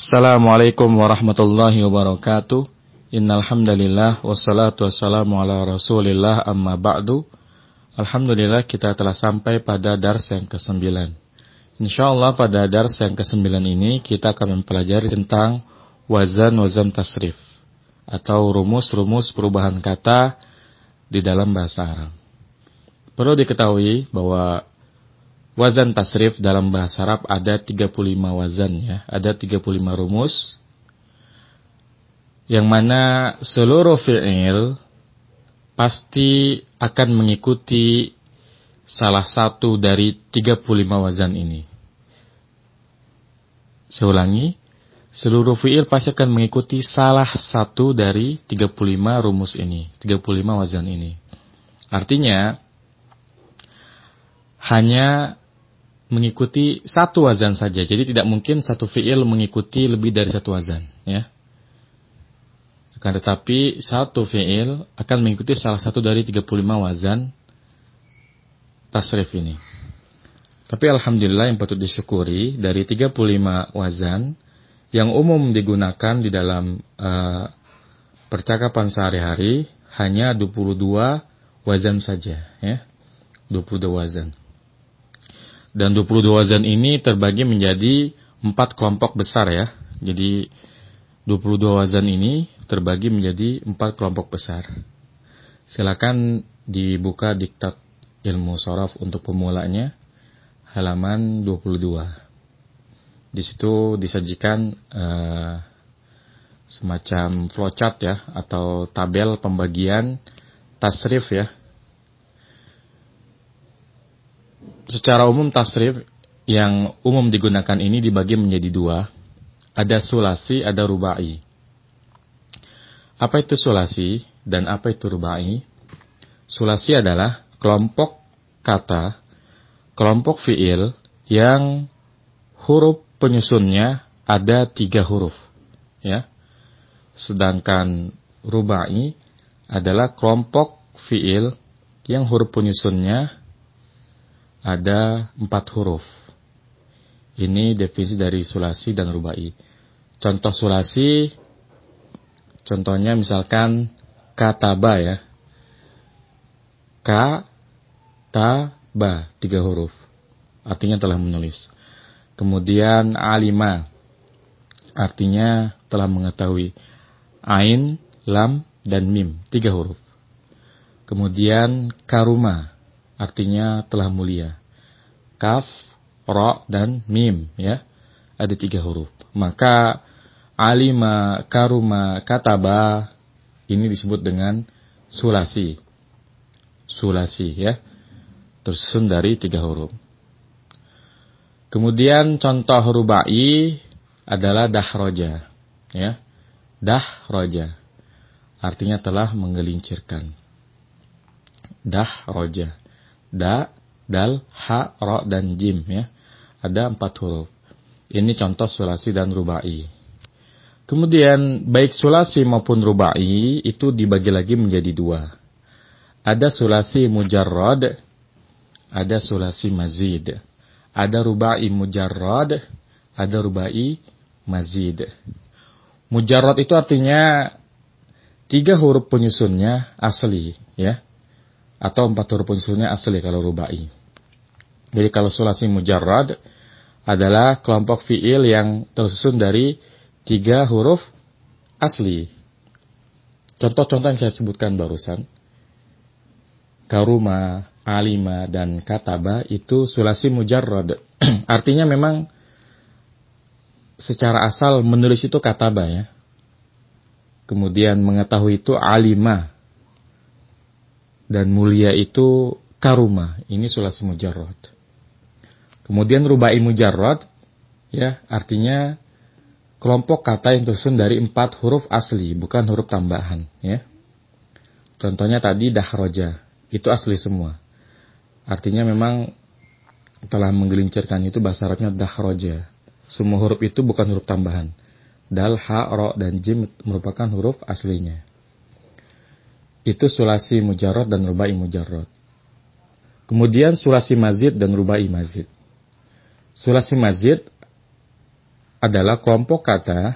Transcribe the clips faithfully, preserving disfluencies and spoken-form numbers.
Assalamualaikum warahmatullahi wabarakatuh. Innal hamdalillah wassalatu wassalamu ala Rasulillah amma ba'du. Alhamdulillah kita telah sampai pada dars yang kesembilan. Insyaallah pada dars yang kesembilan ini kita akan mempelajari tentang wazan-wazan tasrif atau rumus-rumus perubahan kata di dalam bahasa Arab. Perlu diketahui bahwa wazan tasrif dalam bahasa Arab ada tiga puluh lima wazan ya, ada tiga puluh lima rumus yang mana seluruh fi'il pasti akan mengikuti salah satu dari tiga puluh lima wazan ini. Saya ulangi, seluruh fi'il pasti akan mengikuti salah satu dari tiga puluh lima rumus ini, tiga puluh lima wazan ini. Artinya hanya mengikuti satu wazan saja. Jadi tidak mungkin satu fi'il mengikuti lebih dari satu wazan, ya. Akan tetapi satu fi'il akan mengikuti salah satu dari tiga puluh lima wazan tasrif ini. Tapi alhamdulillah yang patut disyukuri dari tiga puluh lima wazan yang umum digunakan di dalam uh, percakapan sehari-hari hanya dua puluh dua wazan saja, ya. dua puluh dua wazan. Dan dua puluh dua wazan ini terbagi menjadi empat kelompok besar ya. Jadi dua puluh dua wazan ini terbagi menjadi empat kelompok besar. Silakan dibuka diktat ilmu sharaf untuk pemulanya halaman dua puluh dua. Di situ disajikan uh, semacam flowchart ya atau tabel pembagian tasrif ya. Secara umum tasrif yang umum digunakan ini dibagi menjadi dua. Ada sulasi, ada rubai. Apa itu sulasi dan apa itu rubai? Sulasi adalah kelompok kata, kelompok fiil yang huruf penyusunnya ada tiga huruf. Ya. Sedangkan rubai adalah kelompok fiil yang huruf penyusunnya ada empat huruf. Ini definisi dari sulasi dan rubai. Contoh sulasi, contohnya misalkan kataba ya. Ka, ta, ba, tiga huruf. Artinya telah menulis. Kemudian alima, artinya telah mengetahui. Ain, lam, dan mim, tiga huruf. Kemudian karuma, artinya telah mulia. Kaf, ro, dan mim ya. Ada tiga huruf. Maka alima, karuma, kataba ini disebut dengan sulasi. Sulasi ya. Tersusun dari tiga huruf. Kemudian contoh rubai adalah dahroja ya. Dahroja artinya telah menggelincirkan. Dahroja. Da, dal, ha, ro, dan jim ya. Ada empat huruf. Ini contoh sulasi dan rubai. Kemudian baik sulasi maupun rubai itu dibagi lagi menjadi dua. Ada sulasi mujarrad, ada sulasi mazid. Ada rubai mujarrad, ada rubai mazid. Mujarrad itu artinya tiga huruf penyusunnya asli ya. Atau empat huruf penyusunnya asli kalau rubai. Jadi kalau sulasi mujarrad adalah kelompok fiil yang tersusun dari tiga huruf asli. Contoh-contoh yang saya sebutkan barusan. Karuma, alima, dan kataba itu sulasi mujarrad. Artinya memang secara asal menulis itu kataba ya. Kemudian mengetahui itu alima. Dan mulia itu karuma. Ini sulasi mujarrad. Kemudian rubai mujarrad ya, artinya kelompok kata yang tersusun dari empat huruf asli, bukan huruf tambahan ya. Contohnya tadi dahroja, itu asli semua. Artinya memang telah menggelincirkan, itu bahasa Arabnya dahroja. Semua huruf itu bukan huruf tambahan. Dal, ha, ro, dan jim merupakan huruf aslinya. Itu sulasi mujarrad dan rubai mujarrad. Kemudian sulasi mazid dan rubai mazid. Sulasi mazid adalah kelompok kata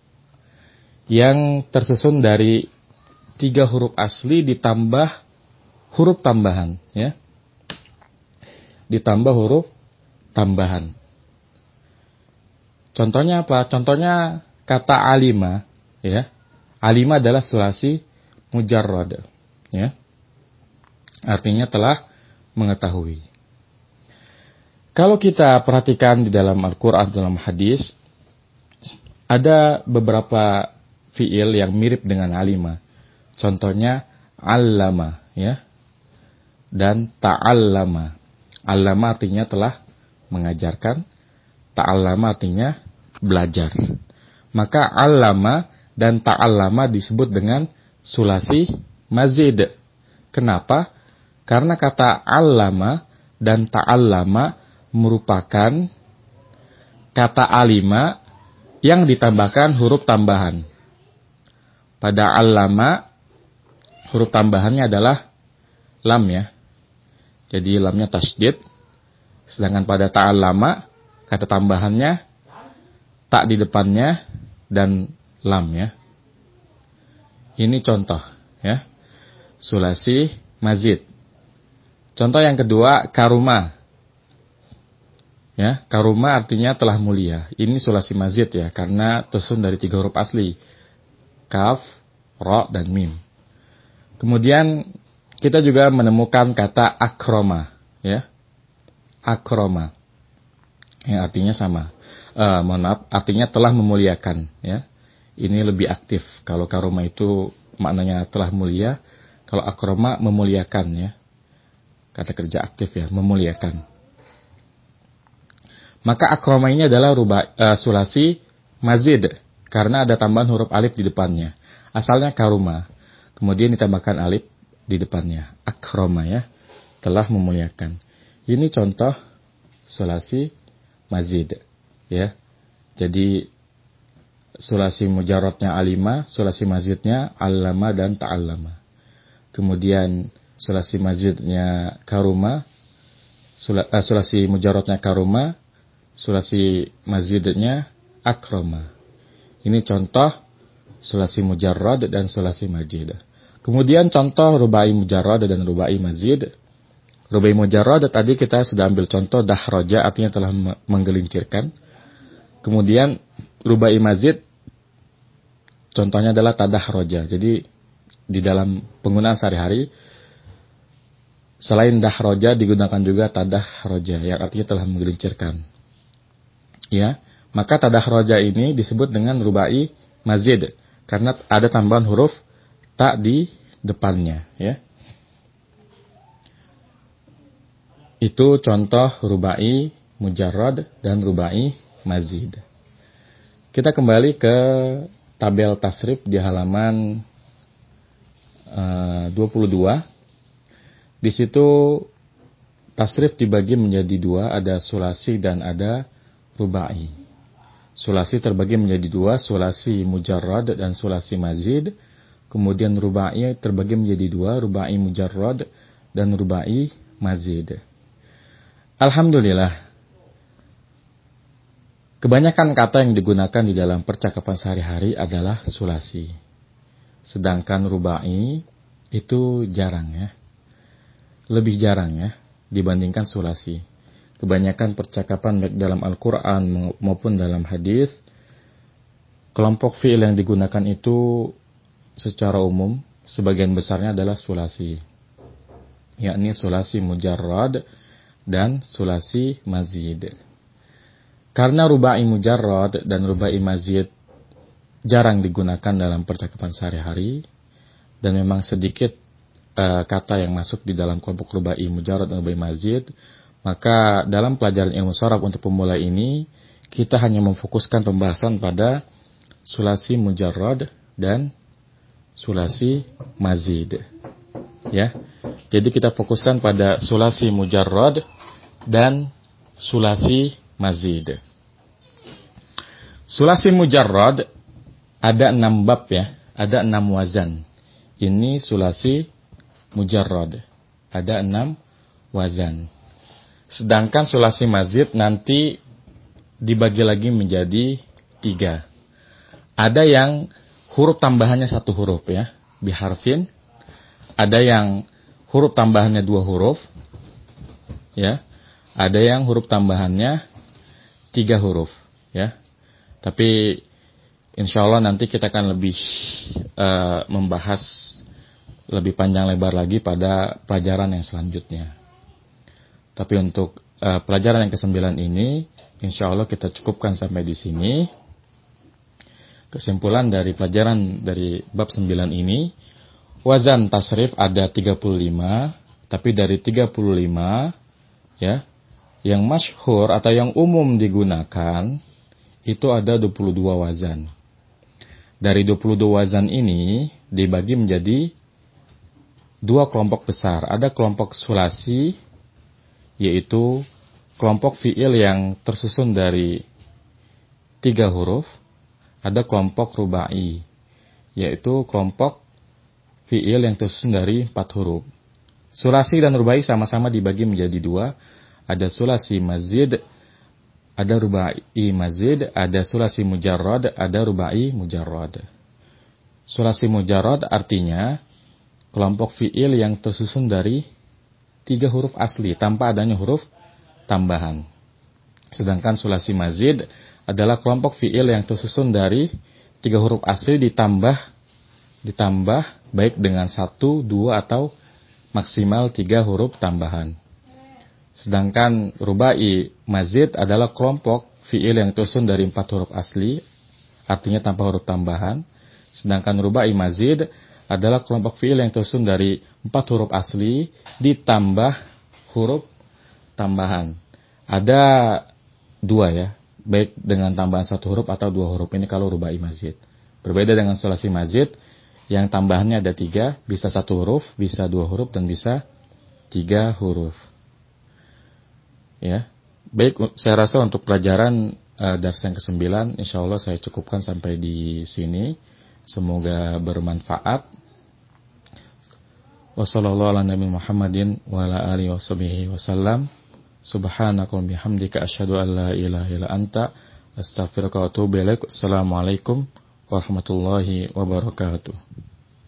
yang tersusun dari tiga huruf asli ditambah huruf tambahan, ya. Ditambah huruf tambahan. Contohnya apa? Contohnya kata alima, ya. Alima adalah sulasi mujarrad, ya. Artinya telah mengetahui. Kalau kita perhatikan di dalam Al-Quran, dalam hadis, ada beberapa fiil yang mirip dengan alima. Contohnya allama, ya, dan ta'allama. Allama artinya telah mengajarkan, ta'allama artinya belajar. Maka allama dan ta'allama disebut dengan sulasi mazid. Kenapa? Karena kata allama dan ta'allama merupakan kata alima yang ditambahkan huruf tambahan. Pada allama, huruf tambahannya adalah lam, ya. Jadi lamnya tasydid. Sedangkan pada ta'allama, kata tambahannya tak di depannya dan lam, ya. Ini contoh, ya. Sulasi mazid. Contoh yang kedua, karuma. Ya, karuma artinya telah mulia. Ini sulasi mazid, ya, karena tersusun dari tiga huruf asli. Kaf, ro, dan mim. Kemudian kita juga menemukan kata akroma, ya. Akroma. Yang artinya sama. Uh, mohon maaf, artinya telah memuliakan, ya. Ini lebih aktif. Kalau karoma itu maknanya telah mulia, kalau akroma memuliakan, ya. Kata kerja aktif, ya, memuliakan. Maka akroma ini adalah ruba, uh, sulasi mazid karena ada tambahan huruf alif di depannya. Asalnya karuma, kemudian ditambahkan alif di depannya. Akroma, ya, telah memuliakan. Ini contoh sulasi mazid, ya. Jadi sulasi mujarradnya alima, sulasi mazidnya allama dan ta'allama. Kemudian sulasi mazidnya karuma, sula, uh, sulasi mujarradnya karuma, sulasi mazidnya akroma. Ini contoh sulasi mujarrad dan sulasi mazid. Kemudian contoh rubai mujarrad dan rubai mazid. Rubai mujarrad tadi kita sudah ambil contoh dahroja, artinya telah menggelincirkan. Kemudian rubai mazid contohnya adalah tadahroja. Jadi di dalam penggunaan sehari-hari selain dahroja digunakan juga tadahroja yang artinya telah menggelincirkan. Ya, maka tadahroja ini disebut dengan rubai mazid karena ada tambahan huruf tak di depannya, ya. Itu contoh rubai mujarrad dan rubai mazid. Kita kembali ke tabel tasrif di halaman uh, dua puluh dua. Di situ tasrif dibagi menjadi dua, ada sulasi dan ada rubai. Sulasi terbagi menjadi dua, sulasi mujarrad dan sulasi mazid. Kemudian rubai terbagi menjadi dua, rubai mujarrad dan rubai mazid. Alhamdulillah, kebanyakan kata yang digunakan di dalam percakapan sehari-hari adalah sulasi. Sedangkan rubai itu jarang, ya. Lebih jarang, ya, dibandingkan sulasi. Kebanyakan percakapan baik dalam Al-Quran maupun dalam hadis, kelompok fi'il yang digunakan itu secara umum sebagian besarnya adalah sulasi, yakni sulasi mujarrad dan sulasi mazid. Karena rubai mujarrad dan rubai mazid jarang digunakan dalam percakapan sehari-hari dan memang sedikit uh, kata yang masuk di dalam kelompok rubai mujarrad dan rubai mazid, maka dalam pelajaran ilmu sharaf untuk pemula ini kita hanya memfokuskan pembahasan pada sulasi mujarrad dan sulasi mazid, ya. Jadi kita fokuskan pada sulasi mujarrad dan sulasi mazid. Sulasi mujarrad ada enam bab, ya, ada enam wazan. Ini sulasi mujarrad, ada enam wazan. Sedangkan sulasi mazid nanti dibagi lagi menjadi tiga. Ada yang huruf tambahannya satu huruf ya, biharfin. Ada yang huruf tambahannya dua huruf, ya. Ada yang huruf tambahannya tiga huruf, ya. Tapi insya Allah nanti kita akan lebih uh, membahas lebih panjang lebar lagi pada pelajaran yang selanjutnya. Tapi untuk uh, pelajaran yang kesembilan ini, insya Allah kita cukupkan sampai di sini. Kesimpulan dari pelajaran dari bab sembilan ini, wazan tasrif ada tiga puluh lima, tapi dari tiga puluh lima, ya, yang masyhur atau yang umum digunakan, itu ada dua puluh dua wazan. Dari dua puluh dua wazan ini, dibagi menjadi dua kelompok besar. Ada kelompok sulasi, yaitu kelompok fi'il yang tersusun dari tiga huruf. Ada kelompok rubai, yaitu kelompok fi'il yang tersusun dari empat huruf. Sulasi dan rubai sama-sama dibagi menjadi dua. Ada sulasi mazid, ada rubai mazid, ada sulasi mujarrad, ada rubai mujarrad. Sulasi mujarrad artinya kelompok fi'il yang tersusun dari tiga huruf asli tanpa adanya huruf tambahan. Sedangkan sulasi mazid adalah kelompok fi'il yang tersusun dari tiga huruf asli ditambah ditambah baik dengan satu, dua atau maksimal tiga huruf tambahan. Sedangkan rubai mazid adalah kelompok fi'il yang tersusun dari empat huruf asli, artinya tanpa huruf tambahan. Sedangkan rubai mazid adalah kelompok fi'il yang tersusun dari empat huruf asli ditambah huruf tambahan. Ada dua ya, baik dengan tambahan satu huruf atau dua huruf. Ini kalau rubai mazid. Berbeda dengan sulasi mazid yang tambahannya ada tiga, bisa satu huruf, bisa dua huruf, dan bisa tiga huruf. Ya, baik, saya rasa untuk pelajaran uh, dars yang kesembilan, insya Allah saya cukupkan sampai di sini. Semoga bermanfaat. Wassalamualaikum warahmatullahi wabarakatuh. Wa ala alihi wasallam. Subhanaka wa bihamdika asyhadu an la ilaha illa anta astaghfiruka wa atubu ilaik. Assalamualaikum warahmatullahi wabarakatuh.